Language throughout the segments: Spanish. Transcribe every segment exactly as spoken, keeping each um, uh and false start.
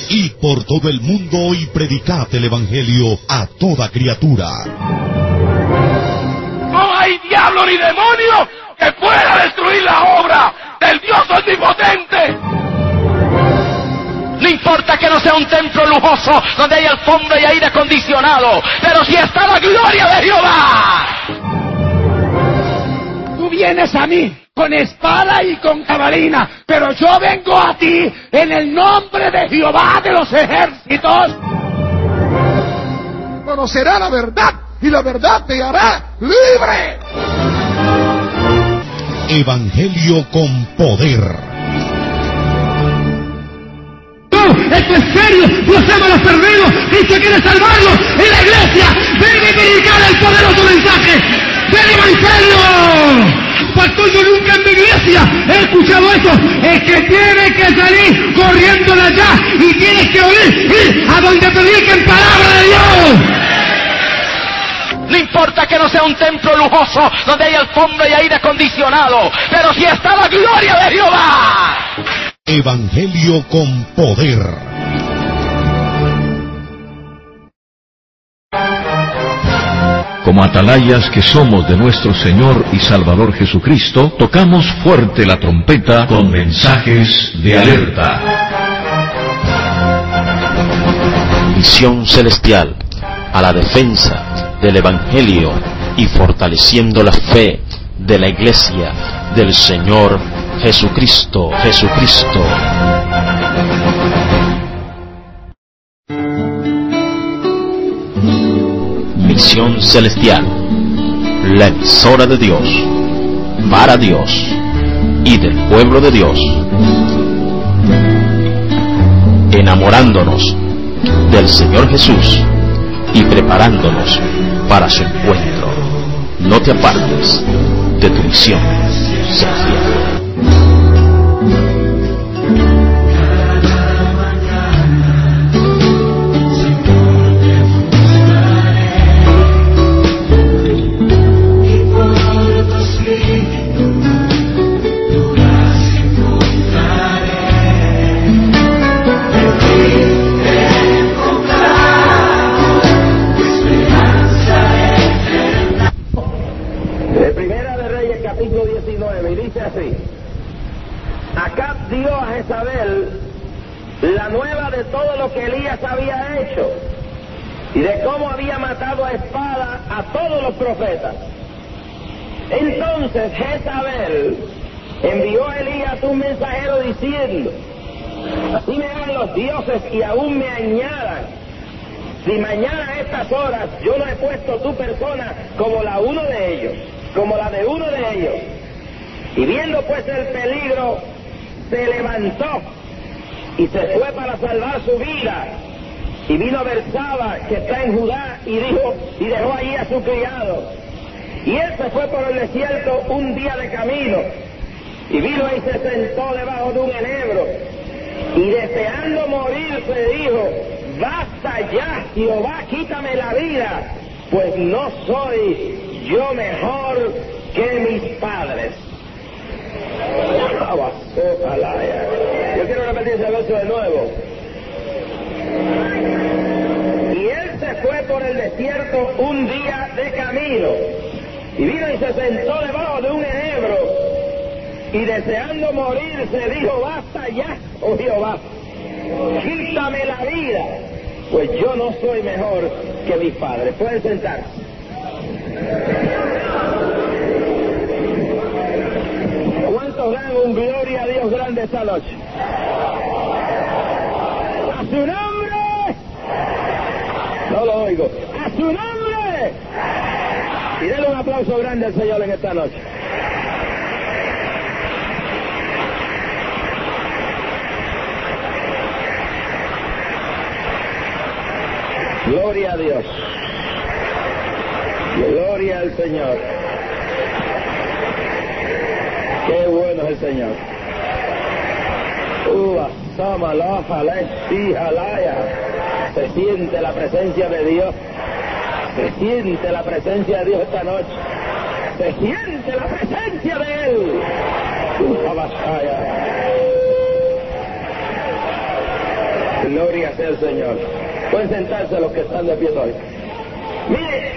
Id por todo el mundo y predicad el Evangelio a toda criatura. No hay diablo ni demonio que pueda destruir la obra del Dios omnipotente. No importa que no sea un templo lujoso donde hay alfombra y aire acondicionado, pero si está la gloria de Jehová. Tú vienes a mí con espada y con jabalina, pero yo vengo a ti en el nombre de Jehová de los ejércitos. Conocerá la verdad y la verdad te hará libre. Evangelio con poder. Esto es serio, Dios ama a los perdidos y se quiere salvarlos en la iglesia. Ven y predicar el poderoso mensaje del Evangelio. Pastor, yo nunca en mi iglesia he escuchado eso. Es que tienes que salir corriendo de allá y tienes que oír, ir a donde prediquen palabra de Dios. No importa que no sea un templo lujoso donde hay alfombra y aire acondicionado, pero si está la gloria de Jehová. Evangelio con poder. Como atalayas que somos de nuestro Señor y Salvador Jesucristo, tocamos fuerte la trompeta con mensajes de alerta. Misión celestial a la defensa del Evangelio y fortaleciendo la fe de la Iglesia del Señor Jesucristo, Jesucristo. Misión celestial, la emisora de Dios, para Dios y del pueblo de Dios, enamorándonos del Señor Jesús y preparándonos para su encuentro. No te apartes de tu misión celestial. Acab dio a Jezabel la nueva de todo lo que Elías había hecho y de cómo había matado a espada a todos los profetas. Entonces Jezabel envió a Elías un mensajero diciendo: así me hagan los dioses y aún me añadan, si mañana a estas horas yo no he puesto tu persona como la uno de ellos, como la de uno de ellos. Y viendo pues el peligro, se levantó y se fue para salvar su vida. Y vino a Bersaba, que está en Judá, y dijo, y dejó allí a su criado. Y él se fue por el desierto un día de camino, y vino y se sentó debajo de un enebro, y deseando morir se dijo: basta ya, Jehová, quítame la vida, pues no soy yo mejor que mis padres. Yo quiero repetir ese verso de nuevo. Y él se fue por el desierto un día de camino, y vino y se sentó debajo de un enebro, y deseando morir se dijo: basta ya, oh Jehová, quítame la vida, pues yo no soy mejor que mis padres. Pueden sentarse. ¿Cuántos dan un gloria a Dios grande esta noche? ¡A su nombre! No lo oigo. ¡A su nombre! Y denle un aplauso grande al Señor en esta noche. Gloria a Dios. Gloria al Señor. Qué bueno es el Señor. Se siente la presencia de Dios. Se siente la presencia de Dios esta noche. Se siente la presencia de Él. Gloria sea el Señor. Pueden sentarse los que están de pie hoy. Mire,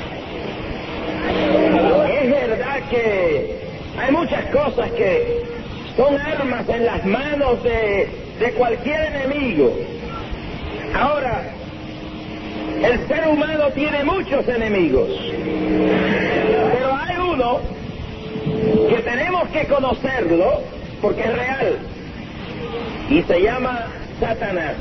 es verdad que hay muchas cosas que son armas en las manos de, de cualquier enemigo. Ahora, el ser humano tiene muchos enemigos, pero hay uno que tenemos que conocerlo porque es real y se llama Satanás.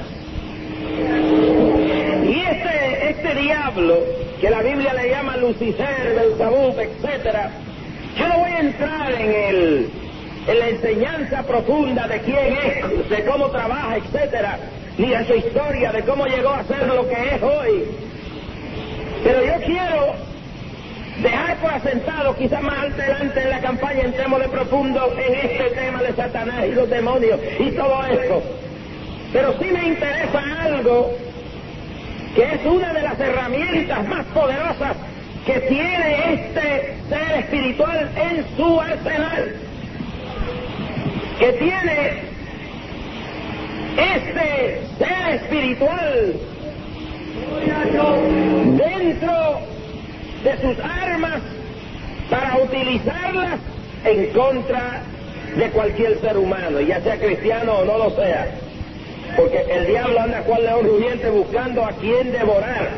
Y este, este diablo, que la Biblia le llama Lucifer, Belzebub, etcétera, yo no voy a entrar en el en la enseñanza profunda de quién es, de cómo trabaja, etcétera, ni de su historia, de cómo llegó a ser lo que es hoy. Pero yo quiero dejar por asentado, quizás más adelante en la campaña entremos de profundo en este tema de Satanás y los demonios y todo esto. Pero sí me interesa algo que es una de las herramientas más poderosas que tiene este ser espiritual en su arsenal, que tiene este ser espiritual dentro de sus armas para utilizarlas en contra de cualquier ser humano, ya sea cristiano o no lo sea, porque el diablo anda cual león rugiente buscando a quien devorar,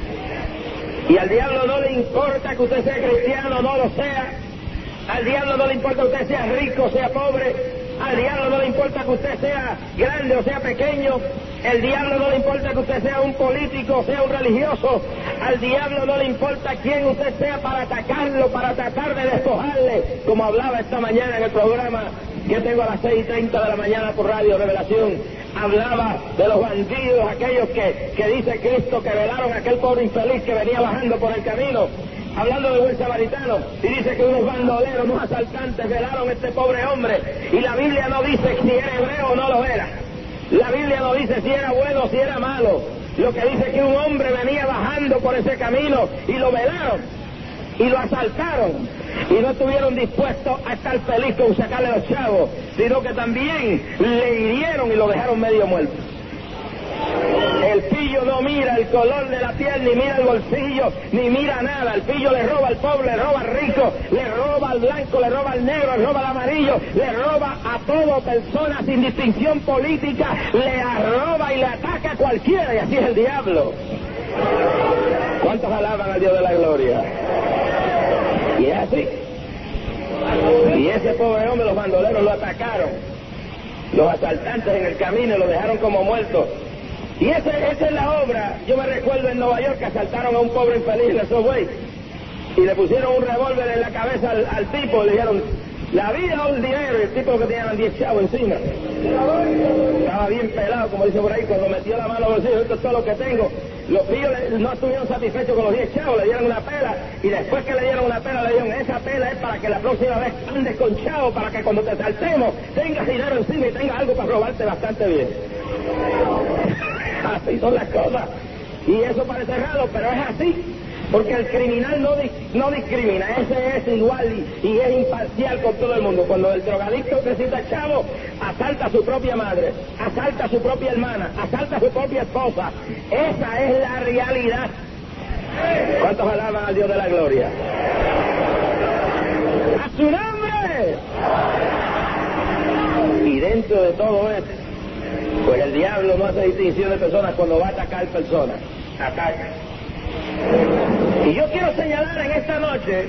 y al diablo no le importa que usted sea cristiano o no lo sea, al diablo no le importa que usted sea rico o sea pobre, al diablo no le importa que usted sea grande o sea pequeño, el diablo no le importa que usted sea un político o sea un religioso, al diablo no le importa quién usted sea para atacarlo, para tratar de despojarle, como hablaba esta mañana en el programa que tengo a las seis y treinta de la mañana por Radio Revelación. Hablaba de los bandidos, aquellos que, que dice Cristo que velaron a aquel pobre infeliz que venía bajando por el camino, hablando de buen samaritano, y dice que unos bandoleros, unos asaltantes velaron a este pobre hombre, y la Biblia no dice si era hebreo o no lo era, la Biblia no dice si era bueno o si era malo, lo que dice que un hombre venía bajando por ese camino y lo velaron y lo asaltaron, y no estuvieron dispuestos a estar feliz con sacarle los chavos, sino que también le hirieron y lo dejaron medio muerto. El pillo no mira el color de la piel, ni mira el bolsillo, ni mira nada. El pillo le roba al pobre, le roba al rico, le roba al blanco, le roba al negro, le roba al amarillo, le roba a toda persona sin distinción política, le arroba y le ataca a cualquiera, y así es el diablo. ¿Cuántos alaban al Dios de la gloria? Y es así. Y ese pobre hombre, los bandoleros lo atacaron, los asaltantes en el camino lo dejaron como muerto. Y ese, esa es la obra. Yo me recuerdo en Nueva York que asaltaron a un pobre infeliz de Subway y le pusieron un revólver en la cabeza al, al tipo, le dijeron la vida o el dinero, y el tipo que tenía diez chavos encima. Estaba bien pelado, como dice por ahí, cuando metió la mano al bolsillo, esto es todo lo que tengo. Los pillos no estuvieron satisfechos con los diez chavos, le dieron una pela, y después que le dieron una pela, le dieron esa pela es para que la próxima vez andes con chavo, para que cuando te saltemos tengas dinero encima y tengas algo para robarte bastante bien. Así son las cosas. Y eso parece raro, pero es así. Porque el criminal no, no discrimina, ese es igual y, y es imparcial con todo el mundo. Cuando el drogadicto necesita chavo, asalta a su propia madre, asalta a su propia hermana, asalta a su propia esposa. Esa es la realidad. ¿Cuántos alaban al Dios de la gloria? ¡A su nombre! Y dentro de todo esto, pues el diablo no hace distinción de personas cuando va a atacar personas. Ataca. Y yo quiero señalar en esta noche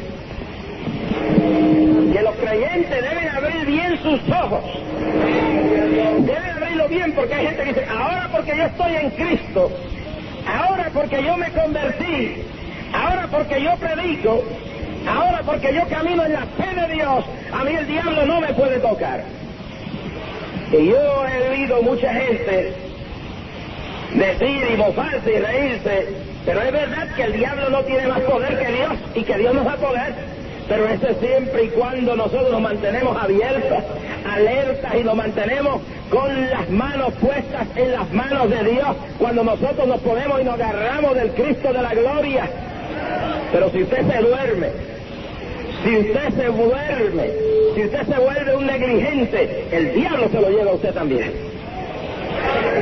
que los creyentes deben abrir bien sus ojos. Deben abrirlo bien, porque hay gente que dice, ahora porque yo estoy en Cristo, ahora porque yo me convertí, ahora porque yo predico, ahora porque yo camino en la fe de Dios, a mí el diablo no me puede tocar. Y yo he oído mucha gente decir y mofarse y reírse, pero es verdad que el diablo no tiene más poder que Dios y que Dios nos da poder, pero eso es siempre y cuando nosotros nos mantenemos abiertos, alertas y nos mantenemos con las manos puestas en las manos de Dios, cuando nosotros nos ponemos y nos agarramos del Cristo de la gloria. Pero si usted se duerme, si usted se duerme, si usted se vuelve un negligente, el diablo se lo lleva a usted también.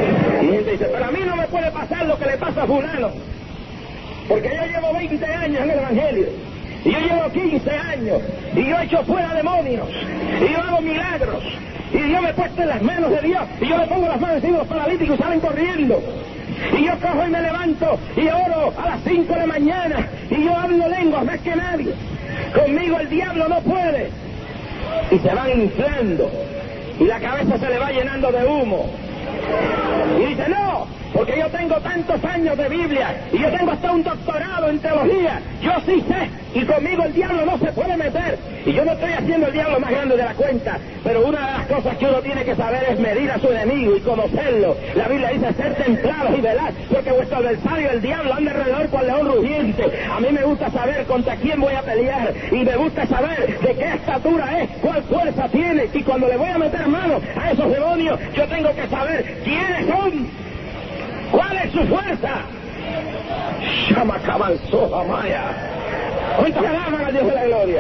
Y gente dice, pero a mí no me puede pasar lo que le pasa a fulano, porque yo llevo veinte años en el Evangelio, y yo llevo quince años, y yo he hecho fuera demonios, y yo hago milagros, y Dios me ha puesto en las manos de Dios, y yo le pongo las manos encima de los paralíticos y salen corriendo, y yo cojo y me levanto, y oro a las cinco de la mañana, y yo hablo lenguas más que nadie. Conmigo el diablo no puede. Y se van inflando, y la cabeza se le va llenando de humo. Y dice, no, porque yo tengo tantos años de Biblia, y yo tengo hasta un doctorado en teología, yo sí sé, y conmigo el diablo no se puede meter. Y yo no estoy haciendo el diablo más grande de la cuenta, pero una de las cosas que uno tiene que saber es medir a su enemigo y conocerlo. La Biblia dice ser templados y velar, porque vuestro adversario, el diablo, anda alrededor cual león rugiente. A mí me gusta saber contra quién voy a pelear, y me gusta saber de qué estatura es, cuál fuerza tiene, y cuando le voy a meter mano a esos demonios, yo tengo que saber quiénes son, cuál es su fuerza. Shama Cabanzoja Maya. ¿Cuántos alaban al Dios de la gloria?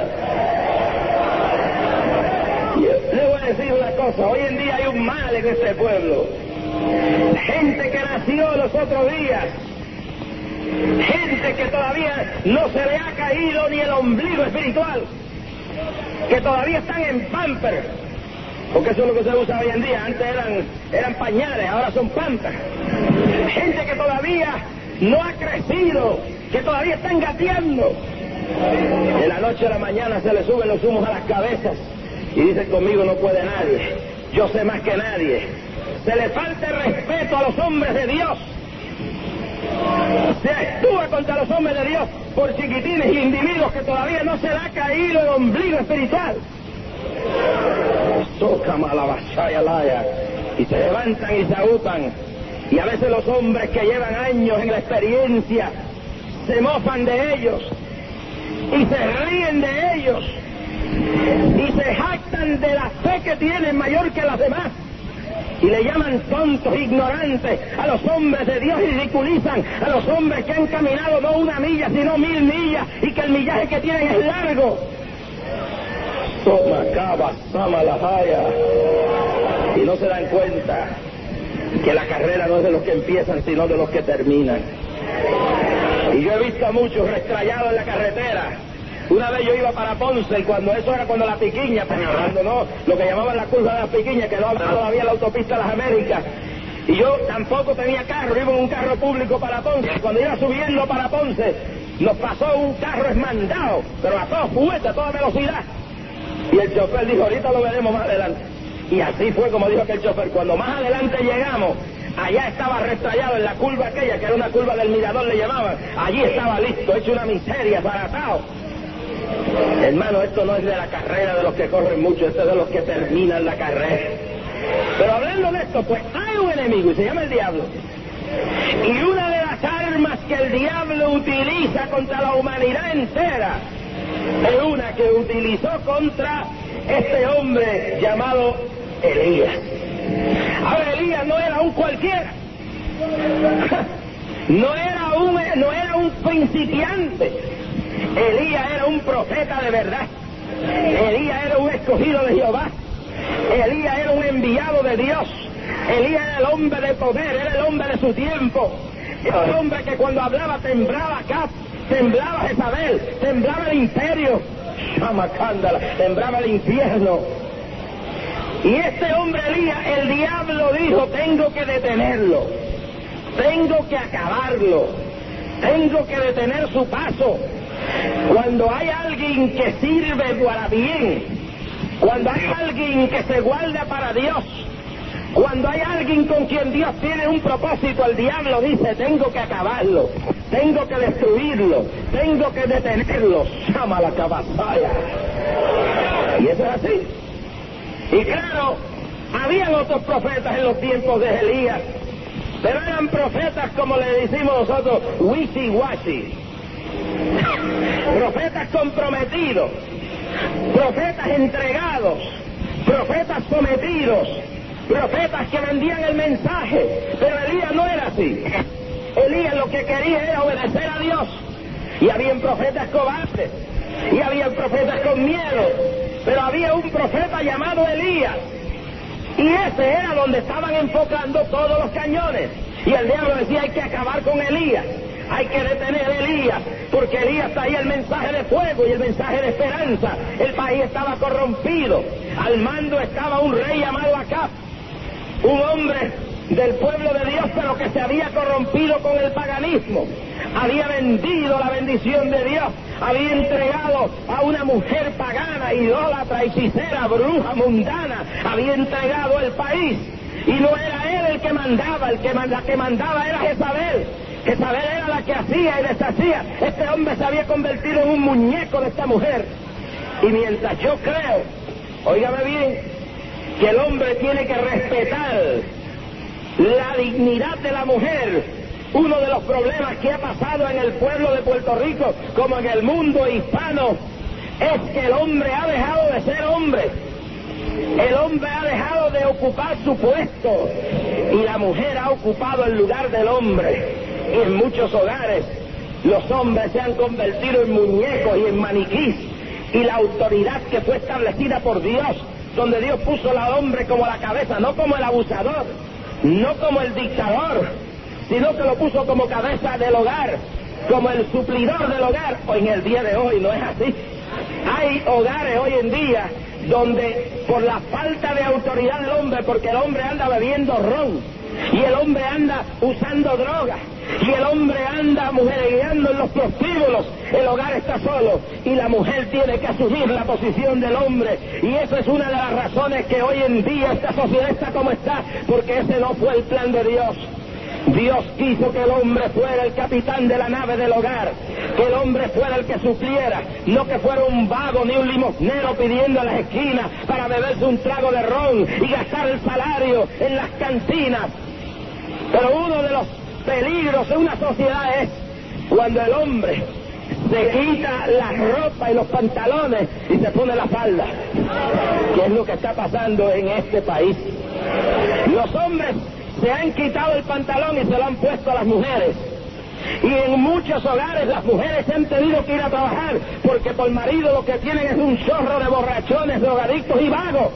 Le voy a decir una cosa, hoy en día hay un mal en este pueblo. Gente que nació los otros días, gente que todavía no se le ha caído ni el ombligo espiritual, que todavía están en pamper, porque eso es lo que se usa hoy en día. Antes eran, eran pañales, ahora son pampers. Gente que todavía no ha crecido, que todavía están gateando. De la noche a la mañana se le suben los humos a las cabezas y dicen, conmigo no puede nadie, yo sé más que nadie. Se le falta el respeto a los hombres de Dios, se actúa contra los hombres de Dios por chiquitines y individuos que todavía no se le ha caído el ombligo espiritual. Y se levantan y se agupan, y a veces los hombres que llevan años en la experiencia se mofan de ellos y se ríen de ellos y se jactan de la fe que tienen mayor que las demás, y le llaman tontos, ignorantes a los hombres de Dios, y ridiculizan a los hombres que han caminado no una milla sino mil millas, y que el millaje que tienen es largo. Y no se dan cuenta que la carrera no es de los que empiezan sino de los que terminan. Y yo he visto a muchos restrayados en la carretera. Una vez yo iba para Ponce, y cuando eso era cuando la Piquiña, cuando no, lo que llamaban la curva de la Piquiña, que no había todavía la autopista de las Américas, y yo tampoco tenía carro, iba en un carro público para Ponce. Cuando iba subiendo para Ponce, nos pasó un carro esmandado, pero a toda fuerza, a toda velocidad, y el chofer dijo, ahorita lo veremos más adelante. Y así fue como dijo aquel chofer. Cuando más adelante llegamos, allá estaba restrayado en la curva aquella, que era una curva del mirador, le llamaban. Allí estaba listo, hecho una miseria, baratado. Hermano, esto no es de la carrera de los que corren mucho, esto es de los que terminan la carrera. Pero hablando de esto, pues hay un enemigo y se llama el diablo. Y una de las armas que el diablo utiliza contra la humanidad entera es una que utilizó contra este hombre llamado Elías. Ahora, Elías no era un cualquiera, no era un, no era un principiante. Elías era un profeta de verdad. Elías era un escogido de Jehová. Elías era un enviado de Dios. Elías era el hombre de poder, era el hombre de su tiempo. Era el hombre que cuando hablaba temblaba acá, temblaba Jezabel, temblaba el imperio, Shamakandala, temblaba el infierno. Y este hombre Elías, el diablo dijo, tengo que detenerlo, tengo que acabarlo, tengo que detener su paso. Cuando hay alguien que sirve para bien, cuando hay alguien que se guarda para Dios, cuando hay alguien con quien Dios tiene un propósito, el diablo dice, tengo que acabarlo, tengo que destruirlo, tengo que detenerlo. Llama la cabazaya. Y eso es así. Y claro, habían otros profetas en los tiempos de Elías, pero eran profetas, como le decimos nosotros, wishy-washy. Profetas comprometidos, profetas entregados, profetas sometidos, profetas que vendían el mensaje. Pero Elías no era así. Elías lo que quería era obedecer a Dios. Y habían profetas cobardes, y habían profetas con miedo, pero había un profeta llamado Elías, Y ese era donde estaban enfocando todos los cañones. Y el diablo decía, hay que acabar con Elías, hay que detener a Elías, porque Elías traía el mensaje de fuego y el mensaje de esperanza. El país estaba corrompido, al mando estaba un rey llamado Acab, un hombre del pueblo de Dios, pero que se había corrompido con el paganismo, había vendido la bendición de Dios, había entregado a una mujer pagana, idólatra, hechicera, bruja, mundana, había entregado el país, y no era él el que mandaba, el que, la que mandaba era Jezabel. Jezabel era la que hacía y deshacía. Este hombre se había convertido en un muñeco de esta mujer. Y mientras yo creo, óigame bien, que el hombre tiene que respetar la dignidad de la mujer, uno de los problemas que ha pasado en el pueblo de Puerto Rico, como en el mundo hispano, es que el hombre ha dejado de ser hombre. El hombre ha dejado de ocupar su puesto y la mujer ha ocupado el lugar del hombre. Y en muchos hogares los hombres se han convertido en muñecos y en maniquís, y la autoridad que fue establecida por Dios, donde Dios puso al hombre como la cabeza, no como el abusador, no como el dictador, sino que lo puso como cabeza del hogar, como el suplidor del hogar. Hoy en el día de hoy no es así. Hay hogares hoy en día donde por la falta de autoridad del hombre, porque el hombre anda bebiendo ron, y el hombre anda usando drogas, y el hombre anda mujeregueando en los prostíbulos, el hogar está solo, y la mujer tiene que asumir la posición del hombre, y esa es una de las razones que hoy en día esta sociedad está como está, porque ese no fue el plan de Dios. Dios quiso que el hombre fuera el capitán de la nave del hogar, que el hombre fuera el que supliera, no que fuera un vago ni un limosnero pidiendo a las esquinas para beberse un trago de ron y gastar el salario en las cantinas. Pero uno de los peligros de una sociedad es cuando el hombre se quita la ropa y los pantalones y se pone la falda, que es lo que está pasando en este país. Los hombres se han quitado el pantalón y se lo han puesto a las mujeres. Y en muchos hogares las mujeres han tenido que ir a trabajar porque por marido lo que tienen es un chorro de borrachones, drogadictos y vagos.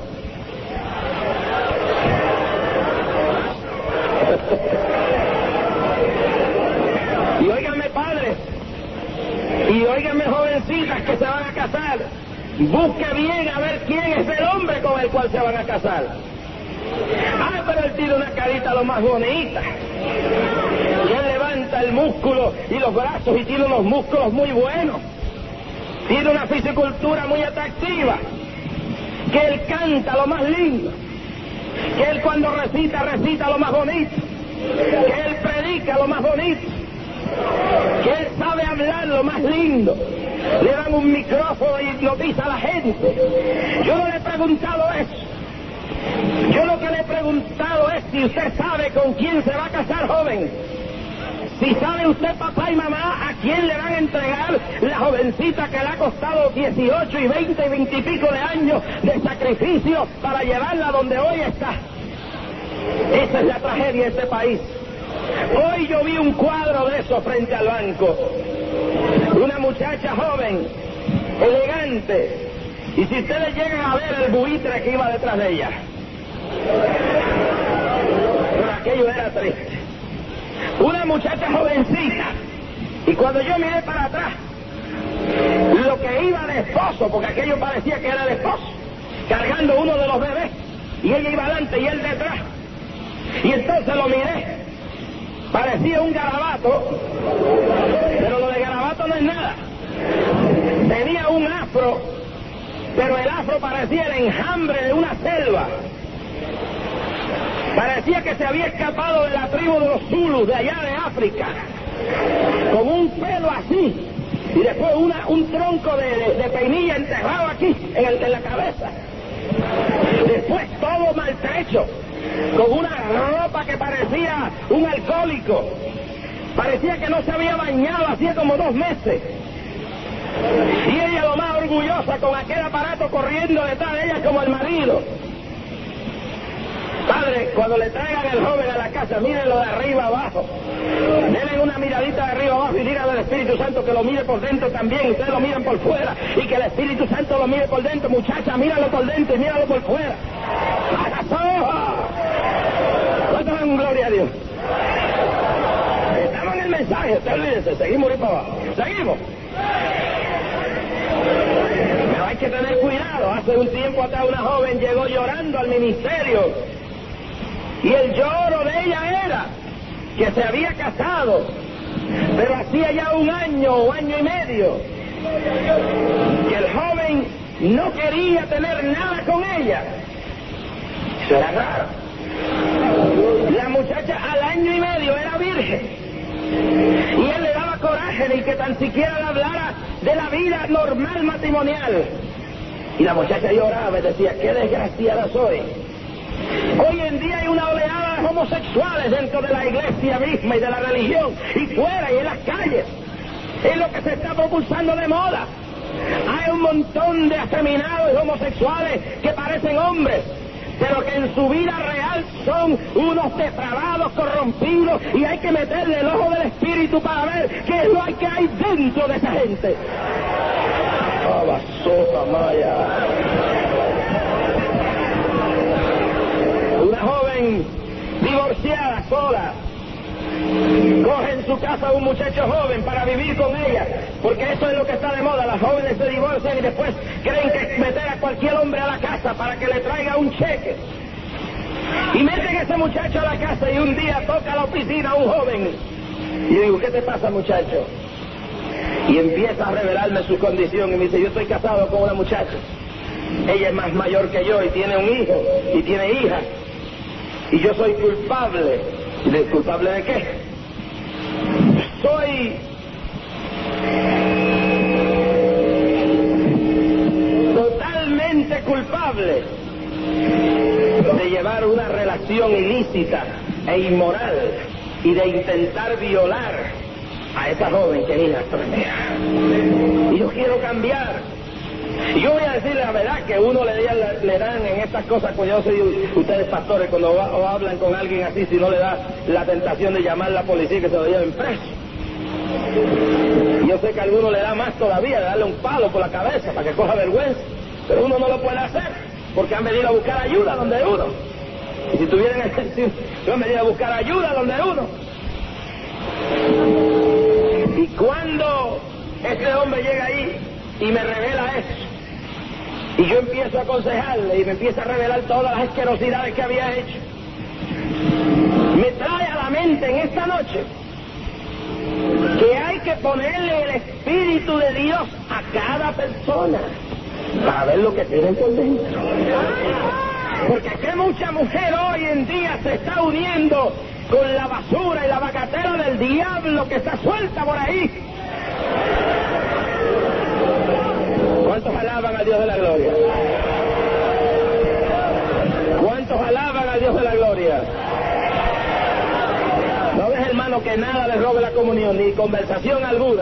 Y óiganme padres, y óiganme jovencitas que se van a casar, busque bien a ver quién es el hombre con el cual se van a casar. Ah, pero él tiene una carita lo más bonita, y él levanta el músculo y los brazos y tiene unos músculos muy buenos, tiene una fisicultura muy atractiva, que él canta lo más lindo, que él cuando recita, recita lo más bonito, que él predica lo más bonito, que él sabe hablar lo más lindo, le dan un micrófono y hipnotiza a la gente. Yo no le he preguntado eso. Yo lo que le he preguntado es si usted sabe con quién se va a casar, joven. Si sabe usted, papá y mamá, a quién le van a entregar la jovencita que le ha costado dieciocho y veinte y veinte y pico de años de sacrificio para llevarla donde hoy está. Esa es la tragedia de este país. Hoy yo vi un cuadro de eso frente al banco. Una muchacha joven, elegante, y si ustedes llegan a ver el buitre que iba detrás de ella, pero aquello era triste. Una muchacha jovencita, y cuando yo miré para atrás, lo que iba de esposo, porque aquello parecía que era el esposo, cargando uno de los bebés, y ella iba adelante y él detrás, y entonces lo miré, parecía un garabato, pero lo de garabato no es nada, tenía un afro, pero el afro parecía el enjambre de una selva. Parecía que se había escapado de la tribu de los Zulus, de allá de África, con un pelo así, y después una, un tronco de, de, de peinilla enterrado aquí, en, el, en la cabeza. Después todo maltrecho, con una ropa que parecía un alcohólico. Parecía que no se había bañado hacía como dos meses. Y ella lo más orgullosa con aquel aparato corriendo detrás de ella como el marido. Padre, cuando le traigan el joven a la casa, mírenlo de arriba abajo. Denle una miradita de arriba abajo y díganle al Espíritu Santo que lo mire por dentro también. Ustedes lo miren por fuera y que el Espíritu Santo lo mire por dentro. Muchacha, míralo por dentro y míralo por fuera. ¡A los ojos! ministerio. Estamos en el mensaje, usted olvídese, seguimos ahí para abajo. Seguimos. Pero hay que tener cuidado. Hace un tiempo atrás una joven llegó llorando al ministerio y el lloro de ella era que se había casado, pero hacía ya un año o año y medio que el joven no quería tener nada con ella. Eso era raro. La muchacha al año y medio era virgen y él le daba coraje de que tan siquiera le hablara de la vida normal matrimonial. Y la muchacha lloraba y decía, qué desgraciada soy. Hoy en día hay una oleada de homosexuales dentro de la iglesia misma y de la religión, y fuera y en las calles. Es lo que se está propulsando de moda. Hay un montón de afeminados y homosexuales que parecen hombres, pero que en su vida real son unos depravados, corrompidos, y hay que meterle el ojo del espíritu para ver qué es lo que hay dentro de esa gente. ¡Ah, basura, Maya! Una joven divorciada, sola, coge en su casa a un muchacho joven para vivir con ella, porque eso es lo que está de moda. Las jóvenes se divorcian y después creen que meter a cualquier hombre a la casa para que le traiga un cheque. Y meten a ese muchacho a la casa y un día toca a la oficina a un joven. Y yo digo, ¿qué te pasa, muchacho? Y empieza a revelarme su condición y me dice, yo estoy casado con una muchacha. Ella es más mayor que yo y tiene un hijo y tiene hija. Y yo soy culpable. ¿Y de culpable de qué? Soy totalmente culpable de llevar una relación ilícita e inmoral y de intentar violar a esa joven que es hija mía. Y yo quiero cambiar. Y yo voy a decirle la verdad que uno le, le dan en estas cosas, cuando yo soy, ustedes pastores, cuando va, o hablan con alguien así, si no le da la tentación de llamar a la policía y que se lo lleven preso. Y yo sé que a alguno le da más todavía, de darle un palo por la cabeza para que coja vergüenza, pero uno no lo puede hacer, porque han venido a buscar ayuda donde uno. Y si tuvieran el yo han venido a buscar ayuda donde uno. Y cuando este hombre llega ahí y me revela eso, y yo empiezo a aconsejarle y me empieza a revelar todas las asquerosidades que había hecho, me trae a la mente en esta noche que hay que ponerle el Espíritu de Dios a cada persona para ver lo que tienen por dentro. Porque que mucha mujer hoy en día se está uniendo con la basura y la bagatela del diablo que está suelta por ahí. ¿Cuántos alaban al Dios de la gloria? ¿Cuántos alaban al Dios de la gloria? No ves, hermano, que nada le robe la comunión, ni conversación alguna.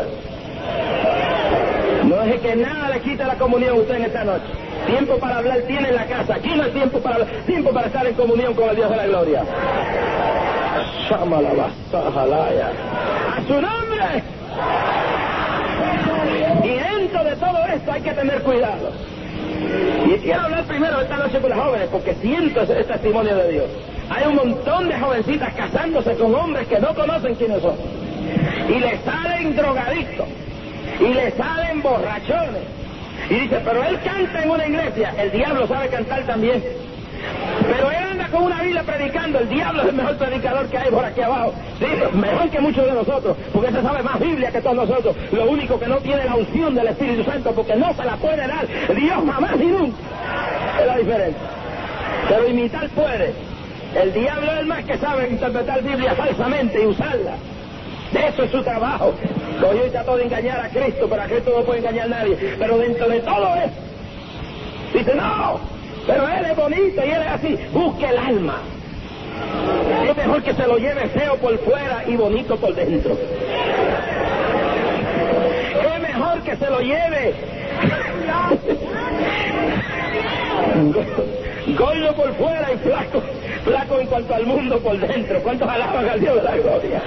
No deje que nada le quite la comunión a usted en esta noche. Tiempo para hablar tiene en la casa. Aquí no hay tiempo para hablar, tiempo para estar en comunión con el Dios de la gloria. A su nombre. Y dentro de todo esto hay que tener cuidado. Y quiero hablar primero esta noche con las jóvenes, porque siento ese testimonio de Dios. Hay un montón de jovencitas casándose con hombres que no conocen quiénes son. Y le salen drogadictos. Y le salen borrachones. Y dice, pero él canta en una iglesia. El diablo sabe cantar también. Pero él anda con una Biblia predicando. El diablo es el mejor predicador que hay por aquí abajo. Sí, mejor que muchos de nosotros, porque se sabe más Biblia que todos nosotros. Lo único que no tiene la unción del Espíritu Santo, porque no se la puede dar Dios jamás ni nunca. Es la diferencia. Pero imitar puede. El diablo es el más que sabe interpretar Biblia falsamente y usarla. De eso es su trabajo. Hoy trató de engañar a Cristo, pero a Cristo no puede engañar a nadie. Pero dentro de todo eso, dice, no, pero él es bonito y él es así. Busque el alma. Es mejor que se lo lleve feo por fuera y bonito por dentro. Es mejor que se lo lleve gordo por fuera y flaco, flaco en cuanto al mundo por dentro. ¿Cuántos alaban al Dios de la gloria?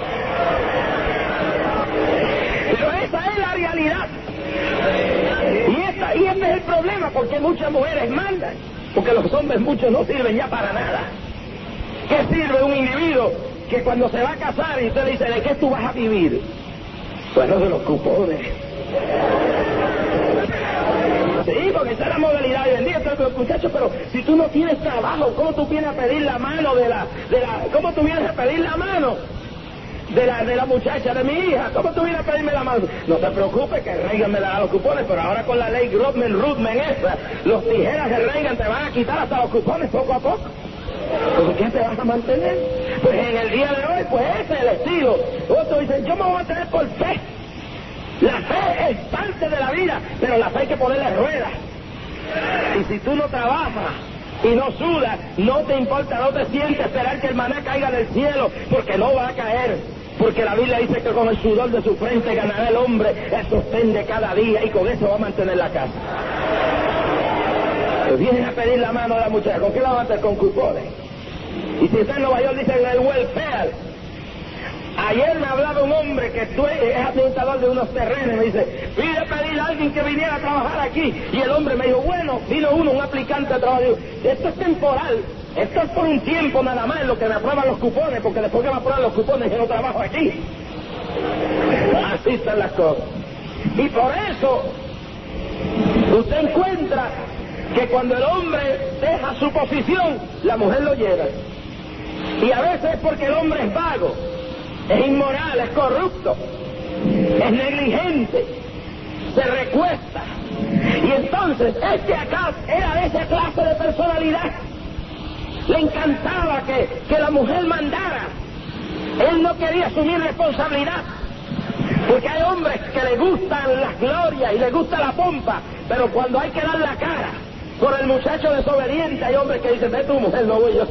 Pero esa es la realidad. Y, esta, y este es el problema, porque muchas mujeres mandan, porque los hombres muchos no sirven ya para nada. ¿Qué sirve un individuo que cuando se va a casar y usted le dice, ¿de qué tú vas a vivir? Bueno, de los cupones. Sí, porque esa es la modalidad hoy en día, entonces, muchachos, pero si tú no tienes trabajo, ¿cómo tú vienes a pedir la mano de la, de la, cómo tú vienes a pedir la mano de la, de la muchacha, de mi hija? ¿Cómo tú vienes a pedirme la mano? No te preocupes que Reagan me dará los cupones, pero ahora con la ley Grudman-Rudman esa, los tijeras de Reagan te van a quitar hasta los cupones poco a poco. ¿Por qué te vas a mantener? Pues en el día de hoy, pues ese es el estilo. Otros dicen, yo me voy a mantener por fe. La fe es parte de la vida, pero la fe hay que ponerle ruedas. Y si tú no trabajas y no sudas, no te importa, no te sientes esperar que el maná caiga del cielo, porque no va a caer. Porque la Biblia dice que con el sudor de su frente ganará el hombre el sostén de cada día, y con eso va a mantener la casa. Pues vienen a pedir la mano a la muchacha, ¿con qué la van a hacer? Con cupones. Y si está en Nueva York dicen el welfare. Ayer me hablaba un hombre que es administrador de unos terrenos y me dice, vine a pedir a alguien que viniera a trabajar aquí. Y el hombre me dijo, bueno, vino uno, un aplicante a trabajar. Digo, esto es temporal, esto es por un tiempo nada más, lo que me aprueban los cupones, porque después que me aprueban los cupones yo no trabajo aquí. Así están las cosas. Y por eso usted encuentra que cuando el hombre deja su posición, la mujer lo lleva. Y a veces es porque el hombre es vago, es inmoral, es corrupto, es negligente, se recuesta. Y entonces, este acá era de esa clase de personalidad. Le encantaba que, que la mujer mandara. Él no quería asumir responsabilidad. Porque hay hombres que le gustan las glorias y le gusta la pompa, pero cuando hay que dar la cara por el muchacho desobediente, hay hombres que dicen, ve tu mujer, no voy yo.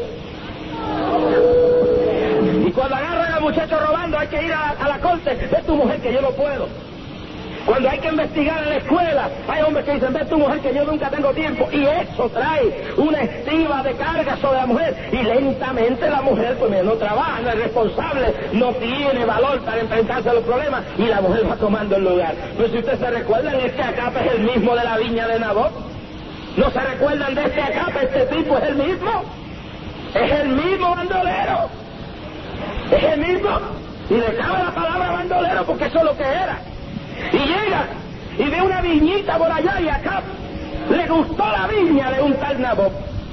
Y cuando agarran al muchacho robando, hay que ir a, a la corte, ve tu mujer que yo no puedo. Cuando hay que investigar en la escuela, hay hombres que dicen, ve tu mujer que yo nunca tengo tiempo. Y eso trae una estiva de carga sobre la mujer. Y lentamente la mujer, pues no trabaja, no es responsable, no tiene valor para enfrentarse a los problemas, y la mujer va tomando el lugar. Pues si ustedes se recuerdan, este Acape es el mismo de la viña de Nabot. ¿No se recuerdan de este Acape? Este tipo es el mismo. Es el mismo bandolero. Es el mismo. Y le cabe la palabra bandolero porque eso es lo que era. Y llega y ve una viñita por allá, y acá le gustó la viña de un tal Nabot.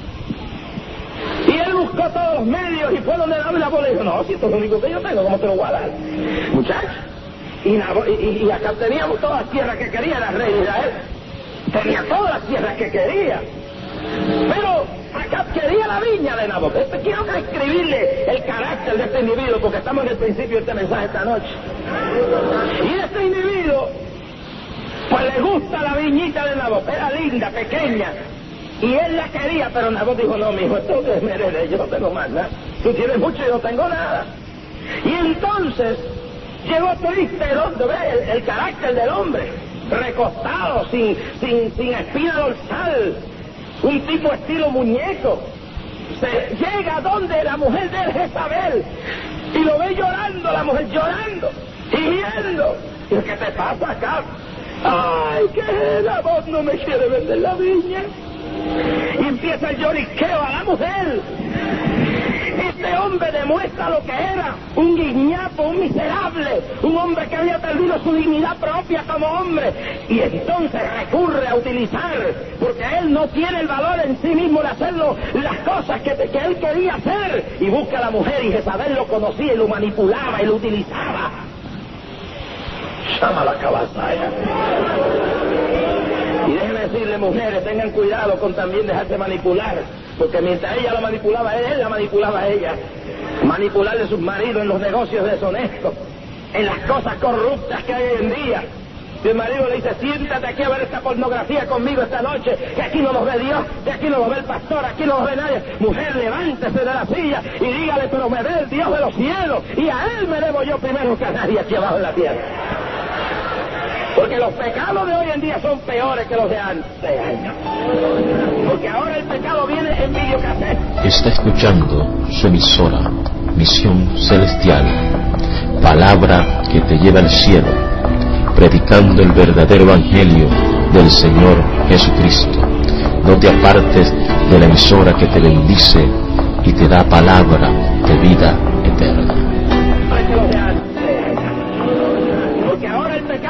Y él buscó todos los medios y fue donde Nabot, y Nabot le dijo, no, si esto es lo único que yo tengo, ¿cómo te lo voy a dar? Muchachos. Y, Nabot, y, y acá teníamos todas las tierras que quería la rey de Israel. Tenía todas las tierras que quería. Pero acá quería la viña de Nabot. Este, quiero describirle el carácter de este individuo, porque estamos en el principio de este mensaje esta noche. Y este individuo, pues le gusta la viñita de Nabot. Era linda, pequeña, y él la quería, pero Nabot dijo, no, mijo, esto es merece, yo no tengo más nada. Tú tienes mucho y yo no tengo nada. Y entonces llegó triste, ¿no? el, el carácter del hombre, recostado, sin, sin, sin espina dorsal, un tipo estilo muñeco. Se llega donde la mujer de él, Jezabel, y lo ve llorando, la mujer llorando y viendo. ¿Y qué te pasa acá? Ay, que la voz no me quiere vender la viña. Y empieza el lloriqueo a la mujer. Este hombre demuestra lo que era, un guiñapo, un miserable, un hombre que había perdido su dignidad propia como hombre, y entonces recurre a utilizar, porque él no tiene el valor en sí mismo de hacerlo, las cosas que, que él quería hacer, y busca a la mujer, y Jezabel lo conocía y lo manipulaba y lo utilizaba. Llama la cabazaya. Y déjenme decirle, mujeres, tengan cuidado con también dejarse manipular, porque mientras ella lo manipulaba a él, él la manipulaba a ella. Manipularle a sus maridos en los negocios deshonestos, en las cosas corruptas que hay hoy en día. Si el marido le dice, siéntate aquí a ver esta pornografía conmigo esta noche, que aquí no nos ve Dios, que aquí no nos ve el pastor, aquí no nos ve nadie. Mujer, levántese de la silla y dígale, pero me ve el Dios de los cielos, y a él me debo yo primero que a nadie aquí abajo en la tierra. Porque los pecados de hoy en día son peores que los de antes. Porque ahora el pecado viene en videocassette. Está escuchando su emisora, Misión Celestial, palabra que te lleva al cielo, predicando el verdadero evangelio del Señor Jesucristo. No te apartes de la emisora que te bendice y te da palabra de vida eterna.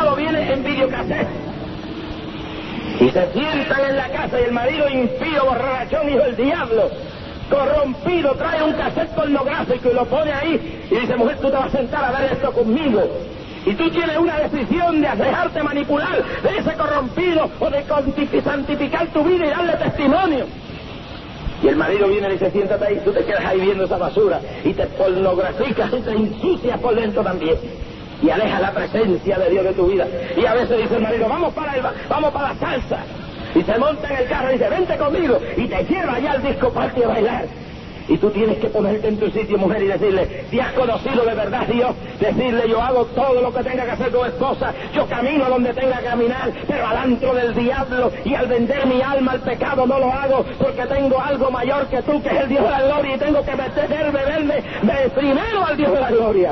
todo viene en videocassette. Y se sientan en la casa y el marido impío, borrachón, hijo del diablo, corrompido, trae un cassette pornográfico y lo pone ahí y dice, mujer, tú te vas a sentar a ver esto conmigo. Y tú tienes una decisión de dejarte manipular de ese corrompido o de santificar tu vida y darle testimonio. Y el marido viene y dice, siéntate ahí, tú te quedas ahí viendo esa basura y te pornograficas y te ensucias por dentro también. Y alejas la presencia de Dios de tu vida. Y a veces dice el marido, vamos para el, vamos para la salsa. Y se monta en el carro y dice, vente conmigo. Y te lleva allá al disco party a bailar. Y tú tienes que ponerte en tu sitio, mujer, y decirle, si has conocido de verdad Dios, decirle, yo hago todo lo que tenga que hacer con esposa, yo camino donde tenga que caminar, pero al antro del diablo y al vender mi alma al pecado no lo hago, porque tengo algo mayor que tú, que es el Dios de la gloria, y tengo que meter, beberme de primero al Dios de la gloria.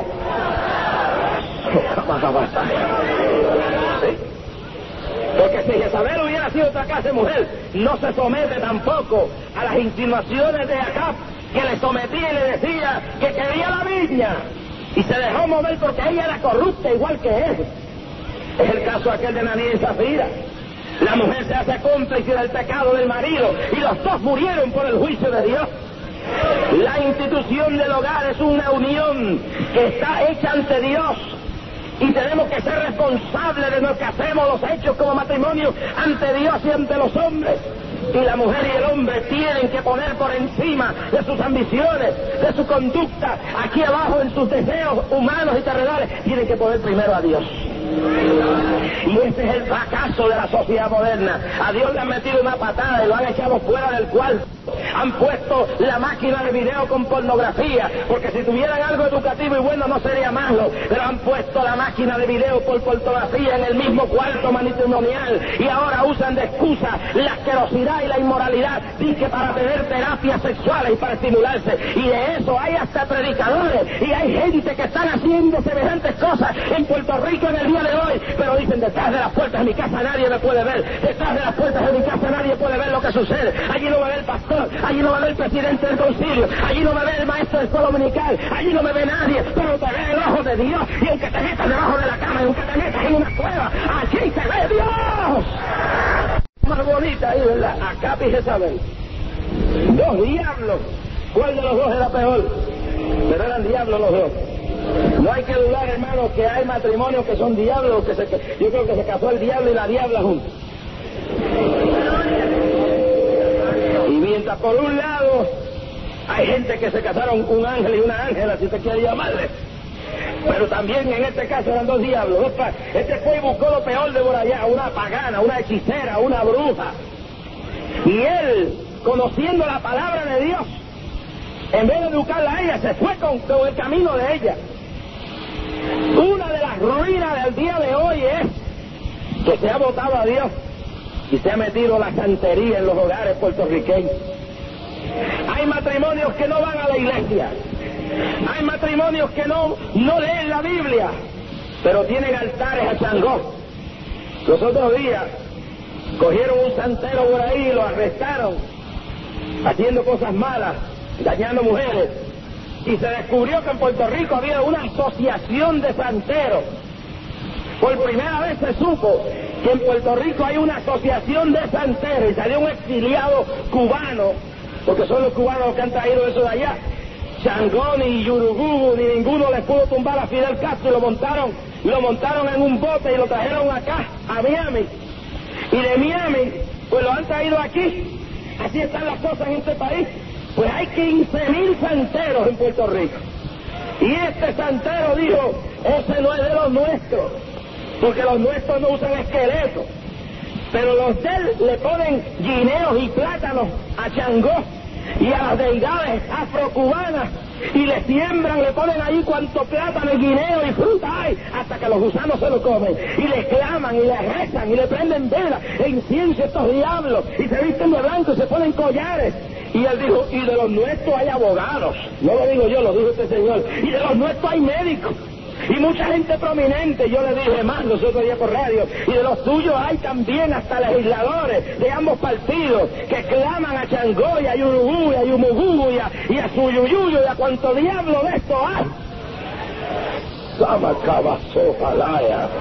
¿Sí? Porque si Jezabel hubiera sido otra clase de mujer, no se somete tampoco a las insinuaciones de Acab, que le sometía y le decía que quería la viña, y se dejó mover porque ella era corrupta igual que él. Es el caso aquel de Ananías y Zafira. La mujer se hace cómplice del pecado del marido y los dos murieron por el juicio de Dios. La institución del hogar es una unión que está hecha ante Dios, y tenemos que ser responsables de lo que hacemos, los hechos como matrimonio, ante Dios y ante los hombres. Y la mujer y el hombre tienen que poner por encima de sus ambiciones, de su conducta, aquí abajo en sus deseos humanos y terrenales, tienen que poner primero a Dios. Y ese es el fracaso de la sociedad moderna. A Dios le han metido una patada y lo han echado fuera del cuarto. Han puesto la máquina de video con pornografía, porque si tuvieran algo educativo y bueno no sería malo, pero han puesto la máquina de video por pornografía en el mismo cuarto matrimonial, y ahora usan de excusa la asquerosidad y la inmoralidad, dice, para tener terapias sexuales y para estimularse. Y de eso hay hasta predicadores y hay gente que están haciendo semejantes cosas en Puerto Rico en el día de hoy, pero dicen, detrás de las puertas de mi casa nadie me puede ver, detrás de las puertas de mi casa nadie puede ver lo que sucede, allí no me ve el pastor, allí no me ve el presidente del concilio, allí no me ve el maestro de escuela dominical, allí no me ve nadie, pero te ve el ojo de Dios, y aunque te metas debajo de la cama, y aunque te metas en una cueva, allí te ve Dios. Más bonita ahí, ¿verdad? Acab y Jezabel, dos diablos. ¿Cuál de los dos era peor? Pero eran diablos los dos. No hay que dudar, hermano, que hay matrimonios que son diablos, que se, yo creo que se casó el diablo y la diabla juntos. Y mientras por un lado hay gente que se casaron un ángel y una ángela, si usted quiere llamarle, pero también en este caso eran dos diablos. Dos pa este fue y buscó lo peor de por allá, una pagana, una hechicera, una bruja. Y él, conociendo la palabra de Dios, en vez de educarla a ella, se fue con, con el camino de ella. Una de las ruinas del día de hoy es que se ha votado a Dios y se ha metido la santería en los hogares puertorriqueños. Hay matrimonios que no van a la iglesia, hay matrimonios que no, no leen la Biblia, pero tienen altares a Changó. Los otros días cogieron un santero por ahí y lo arrestaron haciendo cosas malas, dañando mujeres, y se descubrió que en Puerto Rico había una asociación de santeros. Por primera vez se supo que en Puerto Rico hay una asociación de santeros, y salió un exiliado cubano, porque son los cubanos los que han traído eso de allá. Changó ni Yurugubu ni ninguno les pudo tumbar a Fidel Castro, y lo montaron, lo montaron en un bote y lo trajeron acá, a Miami. Y de Miami, pues lo han traído aquí. Así están las cosas en este país. Pues hay quince mil santeros en Puerto Rico. Y este santero dijo, ese no es de los nuestros, porque los nuestros no usan esqueletos, pero los de él le ponen guineos y plátanos a Changó y a las deidades afrocubanas, y le siembran, le ponen ahí cuanto plátano y guineo y fruta hay, hasta que los gusanos se lo comen, y le claman y le rezan y le prenden vela e incienso a estos diablos, y se visten de blanco y se ponen collares. Y él dijo, y de los nuestros hay abogados, no lo digo yo, lo dijo este señor, y de los nuestros hay médicos, y mucha gente prominente. Yo le dije más los otros días por radio, y de los tuyos hay también hasta legisladores de ambos partidos que claman a Changó y a Yurugú y a Yumugugu y a, y a Suyuyuyo y a cuanto diablo de esto hay. Samacabazopalaya.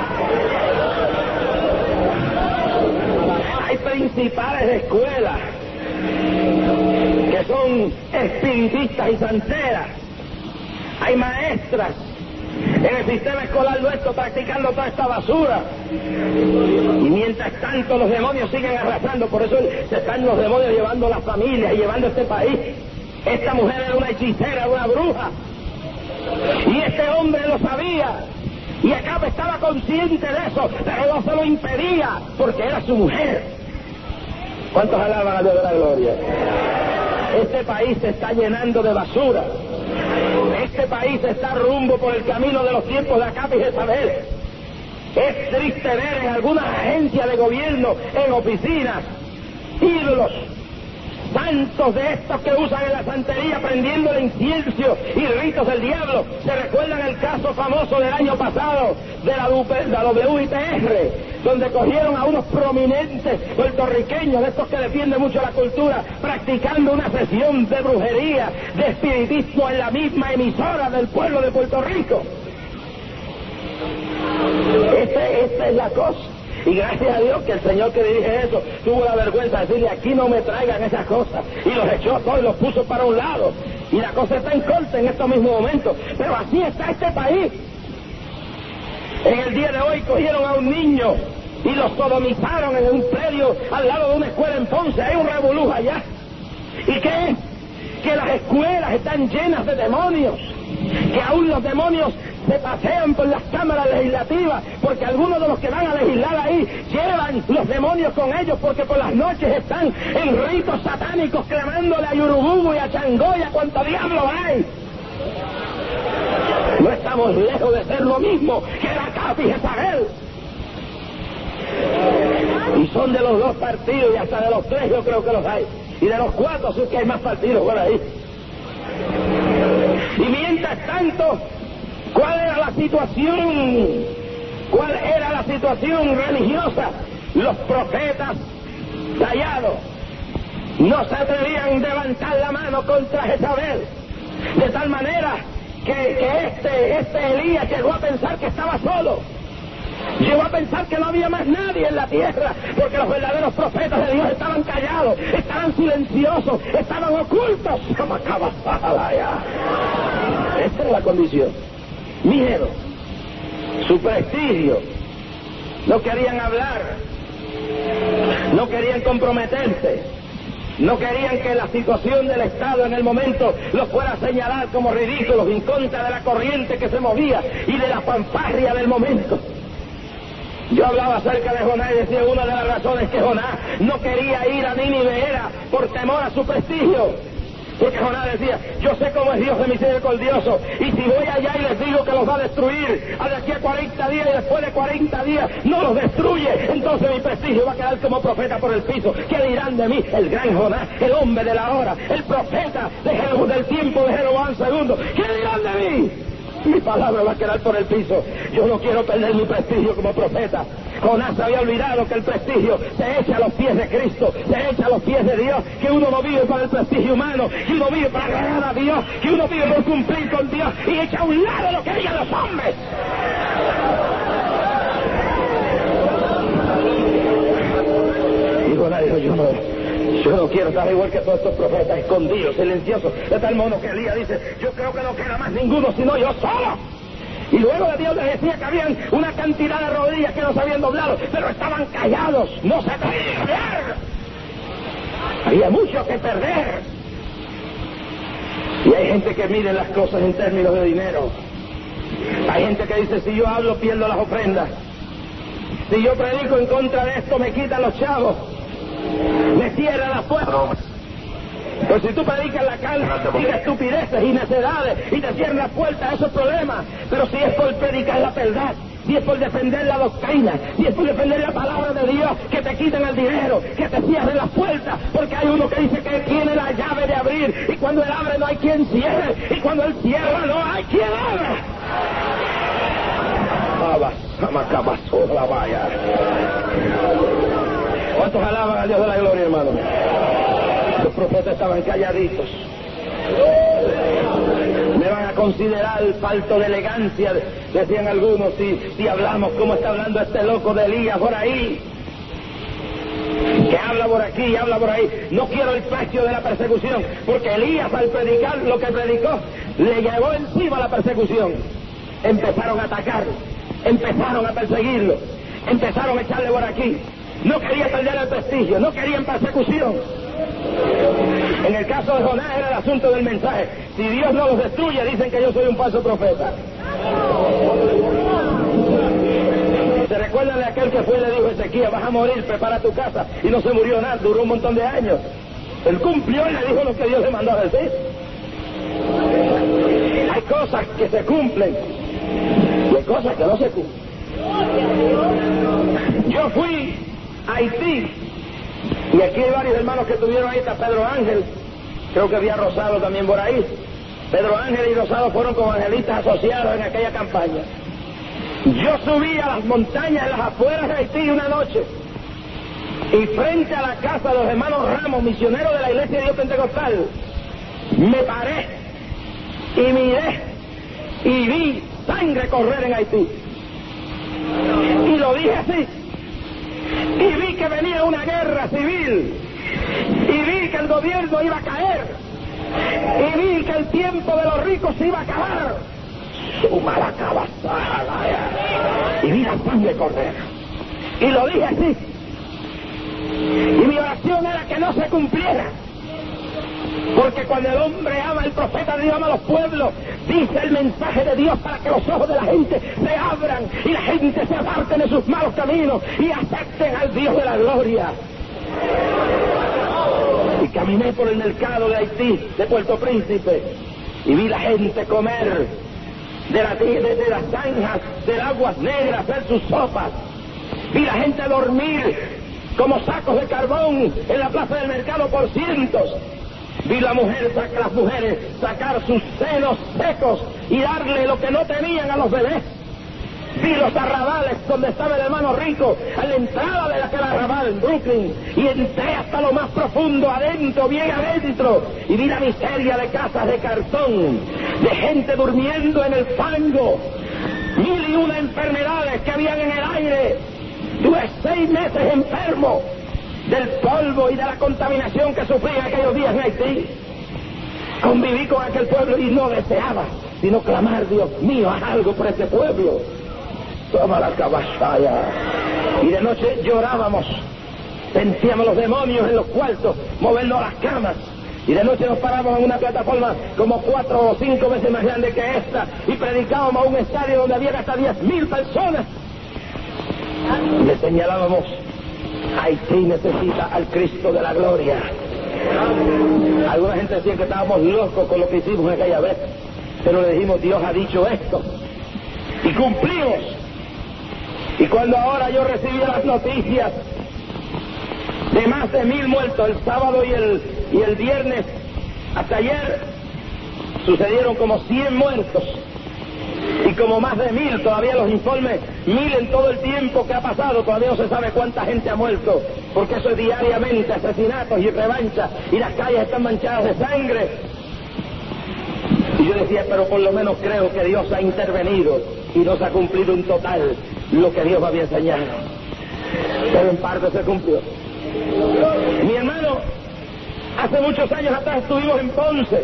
Hay principales de escuelas que son espiritistas y santeras. Hay maestras en el sistema escolar nuestro practicando toda esta basura. Y mientras tanto los demonios siguen arrasando. Por eso se están los demonios llevando las familias y llevando este país. Esta mujer era una hechicera, una bruja. Y este hombre lo sabía. Y Acabe estaba consciente de eso, pero no se lo impedía, porque era su mujer. ¿Cuántos alaban a Dios de la gloria? Este país se está llenando de basura. Este país está rumbo por el camino de los tiempos de Acabe y Jezabel. Es triste ver en algunas agencias de gobierno, en oficinas, ídolos, santos de estos que usan en la santería prendiendo el incienso y ritos del diablo. ¿Se recuerdan el caso famoso del año pasado de la, la W I P R, donde cogieron a unos prominentes puertorriqueños, de estos que defienden mucho la cultura, practicando una sesión de brujería, de espiritismo en la misma emisora del pueblo de Puerto Rico? Este, esta es la cosa. Y gracias a Dios que el señor que dirige eso tuvo la vergüenza de decirle: aquí no me traigan esas cosas. Y los echó a todos y los puso para un lado. Y la cosa está en corte en estos mismos momentos. Pero así está este país. En el día de hoy cogieron a un niño y lo sodomizaron en un predio al lado de una escuela en Ponce. Hay un revolú allá. ¿Y qué es? Que las escuelas están llenas de demonios. Que aún los demonios se pasean por las cámaras legislativas, porque algunos de los que van a legislar ahí llevan los demonios con ellos, porque por las noches están en ritos satánicos clamándole a Yurububu y a Changó y a cuanto diablo hay. No estamos lejos de ser lo mismo que la Acabe y Jezabel. Y son de los dos partidos, y hasta de los tres yo creo que los hay. Y de los cuatro sí que hay más partidos por ahí. Y mientras tanto, ¿cuál era la situación? ¿Cuál era la situación religiosa? Los profetas callados no se atrevían a levantar la mano contra Jezabel, de tal manera que, que este, este Elías llegó a pensar que estaba solo. Llegó a pensar que no había más nadie en la tierra, porque los verdaderos profetas de Dios estaban callados, estaban silenciosos, estaban ocultos. Esa es la condición. Miedo, su prestigio, no querían hablar, no querían comprometerse, no querían que la situación del Estado en el momento los fuera a señalar como ridículos, en contra de la corriente que se movía y de la fanfarria del momento. Yo hablaba acerca de Jonás y decía: una de las razones que Jonás no quería ir a Nínive era por temor a su prestigio. Porque Jonás decía: yo sé cómo es Dios de misericordioso, y si voy allá y les digo que los va a destruir a de aquí a cuarenta días, y después de cuarenta días no los destruye, entonces mi prestigio va a quedar como profeta por el piso. ¿Qué dirán de mí? El gran Jonás, el hombre de la hora, el profeta de Jeroboam, del tiempo de Jeroboam segundo. ¿Qué dirán de mí? Mi palabra va a quedar por el piso. Yo no quiero perder mi prestigio como profeta. Jonás había olvidado que el prestigio se echa a los pies de Cristo, se echa a los pies de Dios, que uno no vive para el prestigio humano, que uno vive para agradar a Dios, que uno vive por cumplir con Dios, y echa a un lado lo que digan los hombres. Y Jonás dijo: yo no... Yo no quiero estar igual que todos estos profetas, escondidos, silenciosos, de tal modo que Elías dice: yo creo que no queda más ninguno sino yo solo. Y luego de Dios les decía que habían una cantidad de rodillas que no se habían doblado, pero estaban callados, no se atrevían a hablar. Había mucho que perder. Y hay gente que mide las cosas en términos de dinero. Hay gente que dice: si yo hablo pierdo las ofrendas, si yo predico en contra de esto me quitan los chavos, me cierra las puertas. Pues si tú predicas la carne y de estupideces y necedades y te cierran las puertas, eso es problema. Pero si es por predicar la verdad, si es por defender la doctrina, si es por defender la palabra de Dios, que te quiten el dinero, que te cierren las puertas, porque hay uno que dice que tiene la llave de abrir, y cuando él abre no hay quien cierre, y cuando él cierra no hay quien abra. La vaya. ¿Cuántos alaban a Dios de la gloria, hermano? Los profetas estaban calladitos. Me van a desconsiderar, falto de elegancia, decían algunos, si, si hablamos como está hablando este loco de Elías por ahí, que habla por aquí y habla por ahí. No quiero el precio de la persecución, porque Elías al predicar lo que predicó, le llevó encima la persecución. Empezaron a atacar, empezaron a perseguirlo, empezaron a echarle por aquí. No quería perder el prestigio, no querían persecución. En el caso de Jonás era el asunto del mensaje. Si Dios no los destruye, dicen que yo soy un falso profeta. ¿Se recuerdan de aquel que fue y le dijo a Ezequiel, vas a morir, prepara tu casa? Y no se murió nada, duró un montón de años. Él cumplió y le dijo lo que Dios le mandó a decir. Hay cosas que se cumplen y hay cosas que no se cumplen. Yo fui a Haití, y aquí hay varios hermanos que estuvieron ahí, está Pedro Ángel, creo que había Rosado también por ahí. Pedro Ángel y Rosado fueron como evangelistas asociados en aquella campaña. Yo subí a las montañas en las afueras de Haití una noche, y frente a la casa de los hermanos Ramos, misioneros de la Iglesia de Dios Pentecostal, me paré y miré y vi sangre correr en Haití. Y lo dije así, y vi que venía una guerra civil, y vi que el gobierno iba a caer, y vi que el tiempo de los ricos se iba a acabar. Suma la cabazada, y vi la sangre correr, y lo dije así, y mi oración era que no se cumpliera, porque cuando el hombre ama, el profeta de Dios ama a los pueblos, dice el mensaje de Dios para que los ojos de la gente se abran y la gente se aparte de sus malos caminos y acepten al Dios de la gloria. Y caminé por el mercado de Haití, de Puerto Príncipe, y vi la gente comer de, la, de, de las zanjas, de aguas negras, hacer sus sopas. Vi la gente dormir como sacos de carbón en la plaza del mercado por cientos. Vi la mujer, las mujeres sacar sus senos secos y darle lo que no tenían a los bebés. Vi los arrabales donde estaba el hermano rico, a la entrada de aquel arrabal en Brooklyn, y entré hasta lo más profundo, adentro, bien adentro, y vi la miseria de casas de cartón, de gente durmiendo en el fango, mil y una enfermedades que habían en el aire. Tuve seis meses enfermo del polvo y de la contaminación que sufrí en aquellos días en Haití. Conviví con aquel pueblo y no deseaba sino clamar, Dios mío, haz algo por este pueblo. Toma la caballaya. Y de noche llorábamos, sentíamos los demonios en los cuartos, movernos las camas. Y de noche nos parábamos en una plataforma como cuatro o cinco veces más grande que esta y predicábamos a un estadio donde había hasta diez mil personas. Y le señalábamos, Haití necesita al Cristo de la gloria. Alguna gente decía que estábamos locos con lo que hicimos aquella vez, pero le dijimos, Dios ha dicho esto y cumplimos. Y cuando ahora yo recibí las noticias de más de mil muertos el sábado y el, y el viernes, hasta ayer sucedieron como cien muertos y como más de mil, todavía los informes, mil en todo el tiempo que ha pasado, todavía no se sabe cuánta gente ha muerto, porque eso es diariamente, asesinatos y revanchas, y las calles están manchadas de sangre. Y yo decía, pero por lo menos creo que Dios ha intervenido y nos ha cumplido en total lo que Dios me había enseñado. Pero en parte se cumplió. Mi hermano, hace muchos años atrás estuvimos en Ponce,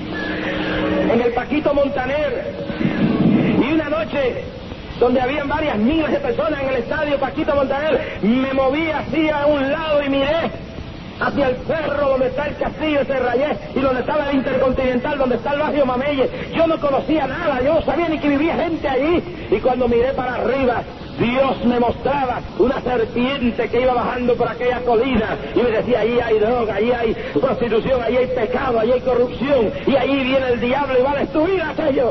en el Paquito Montaner, y una noche donde habían varias miles de personas en el estadio Paquito Montaner, me moví así a un lado y miré hacia el cerro donde está el castillo de Serrayé y donde estaba el Intercontinental, donde está el barrio Mamelle. Yo no conocía nada, yo no sabía ni que vivía gente allí, y cuando miré para arriba, Dios me mostraba una serpiente que iba bajando por aquella colina y me decía, ahí hay droga, ahí hay prostitución, ahí hay pecado, ahí hay corrupción, y ahí viene el diablo y va a destruir aquello.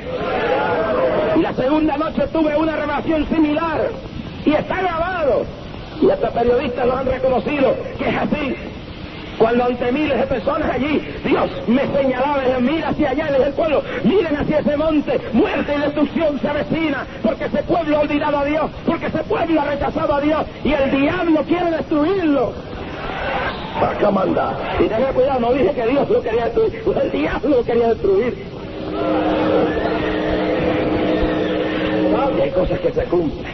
Y la segunda noche tuve una revelación similar, y está grabado, y hasta periodistas lo han reconocido, que es así. Cuando ante miles de personas allí, Dios me señalaba, y mira hacia allá desde el pueblo, miren hacia ese monte, muerte y destrucción se avecina, porque ese pueblo ha olvidado a Dios, porque ese pueblo ha rechazado a Dios, y el diablo quiere destruirlo. Para mandar. Y tenga cuidado, no dije que Dios lo quería destruir, pues el diablo lo quería destruir. hay cosas que se cumplen.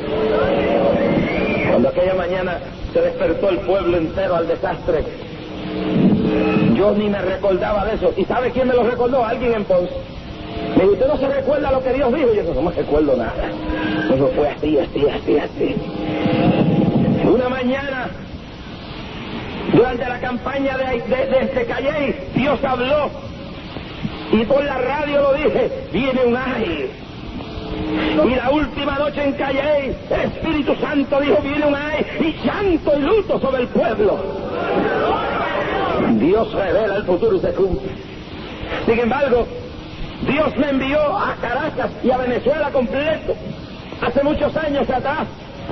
Cuando aquella mañana se despertó el pueblo entero al desastre, yo ni me recordaba de eso. ¿Y sabe quién me lo recordó? Alguien en Ponce. Me dijo, ¿usted no se recuerda lo que Dios dijo? Y yo no me recuerdo nada. Eso fue así, así, así, así. Una mañana, durante la campaña de, de, de, de Calley, Dios habló. Y por la radio lo dije, viene un aire. Y la última noche en Calley, el Espíritu Santo dijo, viene un aire, y llanto y luto sobre el pueblo. Dios revela el futuro y se cumple. Sin embargo, Dios me envió a Caracas y a Venezuela completo, hace muchos años atrás.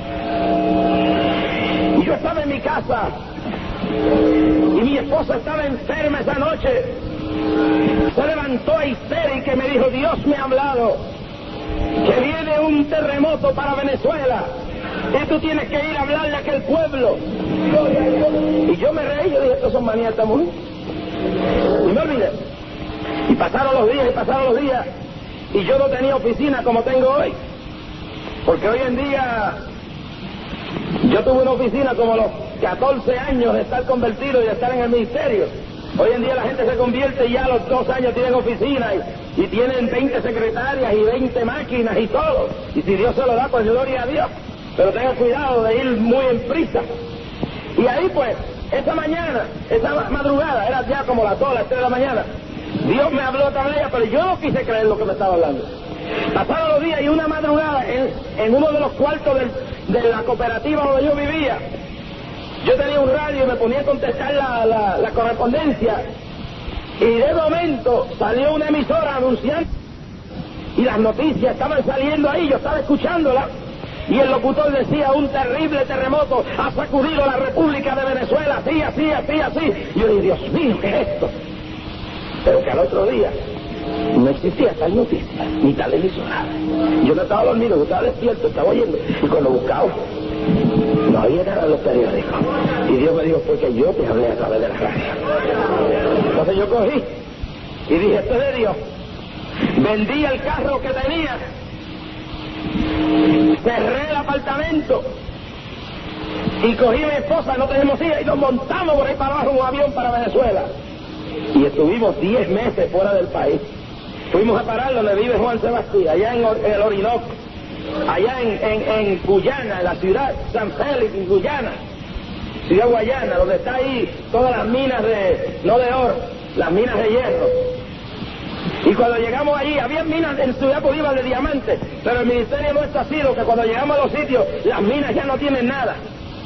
Y yo estaba en mi casa, y mi esposa estaba enferma esa noche. Se levantó histérica y me dijo, Dios me ha hablado, que viene un terremoto para Venezuela, y tú tienes que ir a hablarle a aquel pueblo. Y yo me reí, yo dije, estos son manías muy. Y me olvidé. Y pasaron los días y pasaron los días, y yo no tenía oficina como tengo hoy, porque hoy en día yo tuve una oficina como a los catorce años de estar convertido y de estar en el ministerio. Hoy en día la gente se convierte y ya a los dos años tienen oficina y, y tienen veinte secretarias y veinte máquinas y todo. Y si Dios se lo da, pues gloria a Dios. Pero tengan cuidado de ir muy en prisa. Y ahí pues, esa mañana, esa madrugada, era ya como las dos, las tres de la mañana, Dios me habló otra vez, pero yo no quise creer lo que me estaba hablando. Pasaron los días y una madrugada en, en uno de los cuartos del, de la cooperativa donde yo vivía, yo tenía un radio y me ponía a contestar la, la, la correspondencia, y de momento salió una emisora anunciando, y las noticias estaban saliendo ahí, yo estaba escuchándola, y el locutor decía, un terrible terremoto ha sacudido la República de Venezuela, así, así, así, así. Y yo dije, Dios mío, ¿qué es esto? Pero que al otro día no existía tal noticia, ni tal emisora. Yo no estaba dormido, yo estaba despierto, estaba oyendo, y cuando buscaba, no había nada en los periódicos. Y Dios me dijo, fue que yo te hablé a través de la radio. Entonces yo cogí y dije, esto es de Dios. Vendí el carro que tenía, cerré el apartamento y cogí a mi esposa, no tenemos hija, y nos montamos por ahí para abajo en un avión para Venezuela. Y estuvimos diez meses fuera del país. Fuimos a parar donde vive Juan Sebastián, allá en, en el Orinoco, allá en, en, en Guyana, en la ciudad San Félix, en Guyana, ciudad Guayana, donde está ahí todas las minas de, no de oro, las minas de hierro. Y cuando llegamos allí, había minas en Ciudad Bolívar de diamantes, pero el ministerio nuestro ha sido que cuando llegamos a los sitios, las minas ya no tienen nada.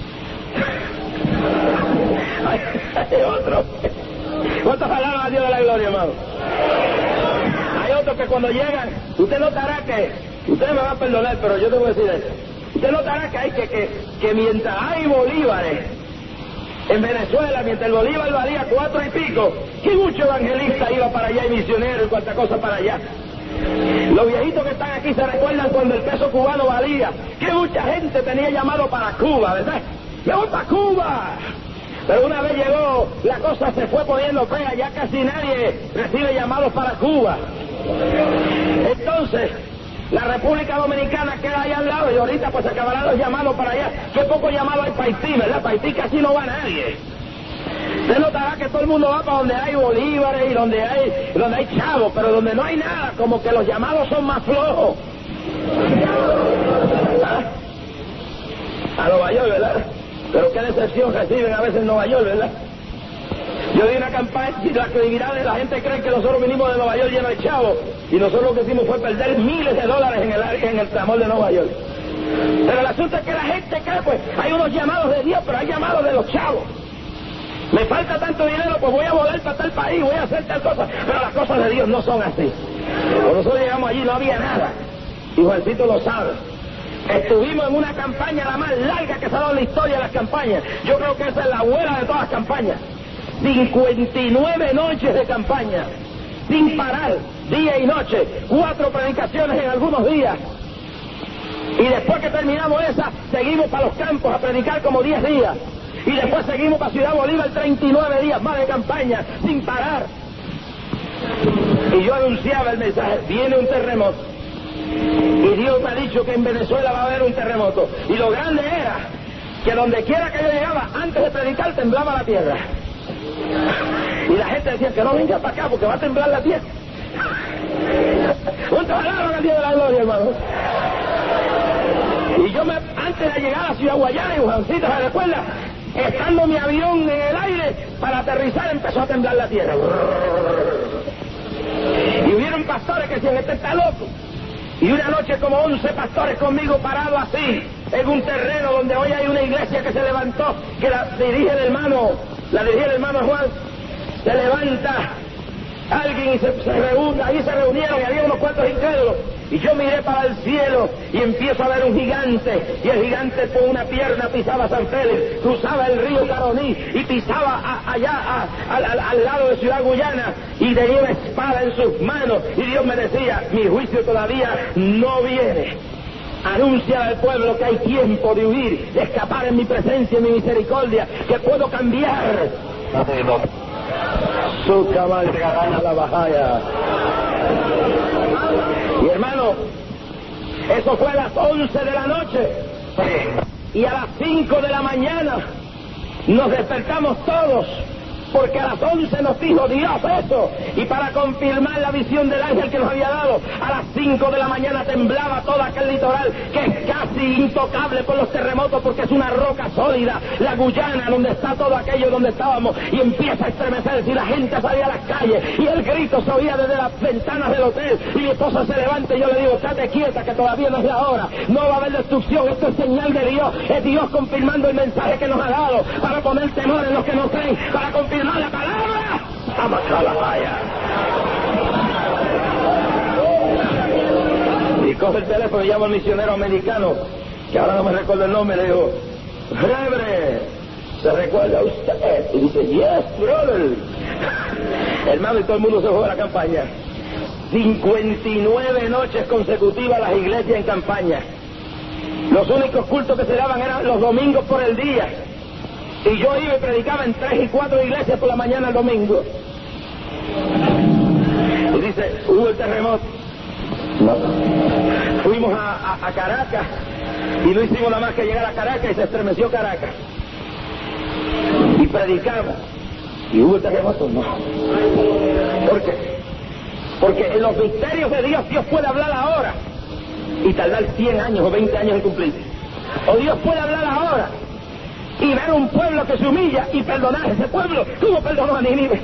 hay, hay otro. ¿Cuántos alaban a Dios de la gloria, hermano? Hay otros que cuando llegan, usted notará que, usted me va a perdonar, pero yo te voy a decir esto. Usted notará que hay que, que, que mientras hay bolívares en Venezuela, mientras el bolívar valía cuatro y pico, que mucho evangelista iba para allá y misionero y cuánta cosa para allá. Los viejitos que están aquí se recuerdan cuando el peso cubano valía, que mucha gente tenía llamado para Cuba, ¿verdad? ¡Me voy para Cuba! Pero una vez llegó, la cosa se fue poniendo fea, ya casi nadie recibe llamados para Cuba. Entonces, la República Dominicana queda ahí al lado y ahorita pues se acabarán los llamados para allá. Qué poco llamado hay para Haití, ¿verdad? Para Haití casi no va nadie. Usted notará que todo el mundo va para donde hay bolívares y donde hay, donde hay chavos, pero donde no hay nada, como que los llamados son más flojos. ¿Ah? A Nueva York, ¿verdad? Pero qué decepción reciben a veces en Nueva York, ¿verdad? Yo di una campaña y la credibilidad de la gente cree que nosotros vinimos de Nueva York llenos de chavos y nosotros lo que hicimos fue perder miles de dólares en el en el clamor de Nueva York. Pero el asunto es que la gente cree, pues, hay unos llamados de Dios, pero hay llamados de los chavos. Me falta tanto dinero, pues voy a volar para tal país, voy a hacer tal cosa. Pero las cosas de Dios no son así. Cuando nosotros llegamos allí no había nada. Y Juancito lo sabe. Estuvimos en una campaña la más larga que se ha dado en la historia de las campañas. Yo creo que esa es la abuela de todas las campañas. cincuenta y nueve noches de campaña, sin parar, día y noche, cuatro predicaciones en algunos días. Y después que terminamos esa, seguimos para los campos a predicar como diez días. Y después seguimos para Ciudad Bolívar treinta y nueve días más de campaña, sin parar. Y yo anunciaba el mensaje, viene un terremoto. Y Dios me ha dicho que en Venezuela va a haber un terremoto. Y lo grande era que donde quiera que yo llegaba, antes de predicar, temblaba la tierra. Y la gente decía que no venga para acá porque va a temblar la tierra. Un trabajo al Dios de la gloria, hermano. Y yo me, antes de llegar a Ciudad Guayana y Juancito, ¿se recuerda? Estando mi avión en el aire para aterrizar, empezó a temblar la tierra. Y hubieron pastores que decían, este está loco. Y una noche como once pastores conmigo parados así, en un terreno donde hoy hay una iglesia que se levantó, que la dirige el hermano, la dirige el hermano Juan, se levanta alguien y se, se reúne, ahí se reunieron y había unos cuantos incrédulos. Y yo miré para el cielo y empiezo a ver un gigante, y el gigante con una pierna pisaba San Félix, cruzaba el río Caroní y pisaba a, allá a, a, al, al lado de Ciudad Guyana, y tenía una espada en sus manos, y Dios me decía, mi juicio todavía no viene. Anuncia al pueblo que hay tiempo de huir, de escapar en mi presencia, en mi misericordia, que puedo cambiar. Su cabal de gana la bajaya. Y hermano, eso fue a las once de la noche. Y a las cinco de la mañana nos despertamos todos, porque a las once nos dijo Dios eso. Y para confirmar la visión del ángel que nos había dado, a las cinco de la mañana temblaba todo aquel litoral, que es casi intocable por los terremotos, porque es una roca sólida, la Guyana, donde está todo aquello donde estábamos, y empieza a estremecerse, y la gente salía a las calles, y el grito se oía desde las ventanas del hotel, y mi esposa se levanta, y yo le digo, estate quieta, que todavía no es la hora, no va a haber destrucción, esto es señal de Dios, es Dios confirmando el mensaje que nos ha dado, para poner temor en los que no creen, para confirmar la palabra. Y coge el teléfono y llama al misionero americano, que ahora no me recuerdo el nombre, le digo, Rebre, ¿se recuerda usted? Y dice, yes, brother. Hermano, y todo el mundo se fue a la campaña. cincuenta y nueve noches consecutivas las iglesias en campaña. Los únicos cultos que se daban eran los domingos por el día. Y yo iba y predicaba en tres y cuatro iglesias por la mañana el domingo. Y dice, hubo el terremoto. No. Fuimos a, a, a Caracas y no hicimos nada más que llegar a Caracas y se estremeció Caracas. Y predicamos. ¿Y hubo el terremoto? No. ¿Por qué? Porque en los misterios de Dios, Dios puede hablar ahora y tardar cien años o veinte años en cumplir. O Dios puede hablar ahora y ver un pueblo que se humilla y perdonar a ese pueblo como perdonó a Nínive.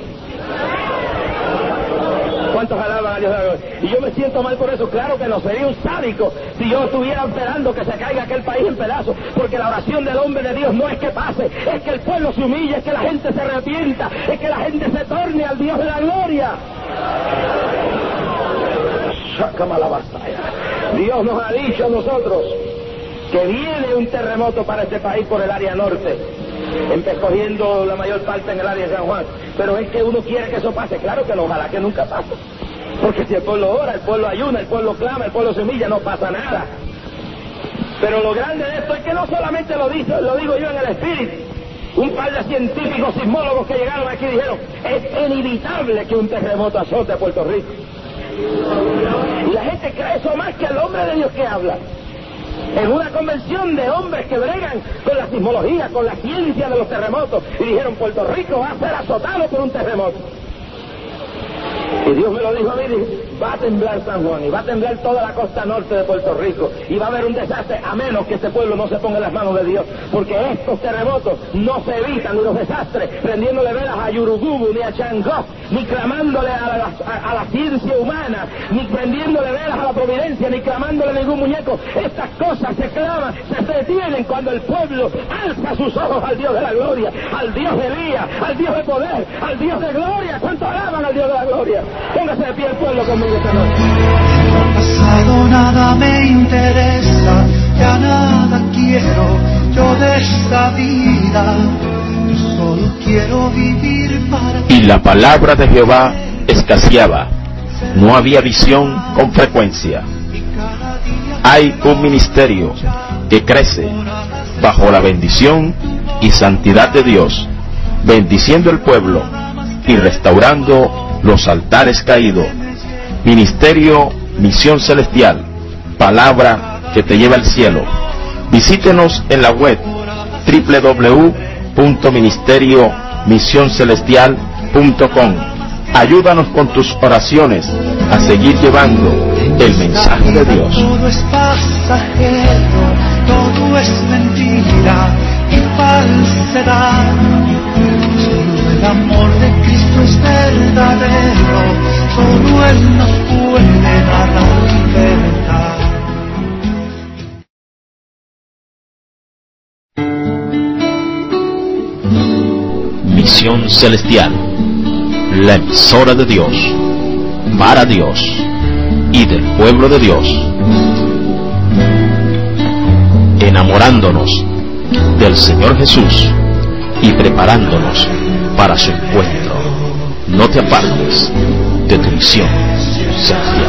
¿Cuántos alaban a Dios? Y yo me siento mal por eso. Claro que no, sería un sádico si yo estuviera esperando que se caiga aquel país en pedazos, porque la oración del hombre de Dios no es que pase, es que el pueblo se humille, es que la gente se arrepienta, es que la gente se torne al Dios de la gloria. Sácame la batalla. Dios nos ha dicho a nosotros que viene un terremoto para este país por el área norte, escogiendo la mayor parte en el área de San Juan. Pero es que uno quiere que eso pase. Claro que no, ojalá que nunca pase, porque si el pueblo ora, el pueblo ayuna, el pueblo clama, el pueblo se humilla, no pasa nada. Pero lo grande de esto es que no solamente lo digo, lo digo yo en el espíritu. Un par de científicos sismólogos que llegaron aquí dijeron, es inevitable que un terremoto azote a Puerto Rico. Y la gente cree eso más que el hombre de Dios que habla. En una convención de hombres que bregan con la sismología, con la ciencia de los terremotos, y dijeron, Puerto Rico va a ser azotado por un terremoto. Y Dios me lo dijo a mí, dije, va a temblar San Juan, y va a temblar toda la costa norte de Puerto Rico, y va a haber un desastre, a menos que este pueblo no se ponga en las manos de Dios, porque estos terremotos no se evitan, ni los desastres, prendiéndole velas a Yurugubu, ni a Changó, ni clamándole a la, a, a la ciencia humana, ni prendiéndole velas a la providencia, ni clamándole a ningún muñeco. Estas cosas se claman, se detienen cuando el pueblo alza sus ojos al Dios de la gloria, al Dios de Elías, al Dios de poder, al Dios de gloria. ¿Cuánto alaban al Dios de la gloria? Póngase de pie el pueblo conmigo esta noche. Lo pasado nada me interesa, ya nada quiero yo de esta vida, yo solo quiero vivir para ti. Y la palabra de Jehová escaseaba, no había visión con frecuencia. Hay un ministerio que crece bajo la bendición y santidad de Dios, bendiciendo el pueblo y restaurando los altares caídos. Ministerio Misión Celestial, palabra que te lleva al cielo. Visítenos en la web doble u doble u doble u punto ministerio misión celestial punto com. Ayúdanos con tus oraciones a seguir llevando el mensaje de Dios. Todo es pasajero, todo es mentira y falsedad. Solo el amor de Cristo es verdadero, solo Él nos puede dar la libertad. Misión Celestial, la emisora de Dios, para Dios y del pueblo de Dios, enamorándonos del Señor Jesús y preparándonos para su encuentro. No te apartes de tu misión celestial.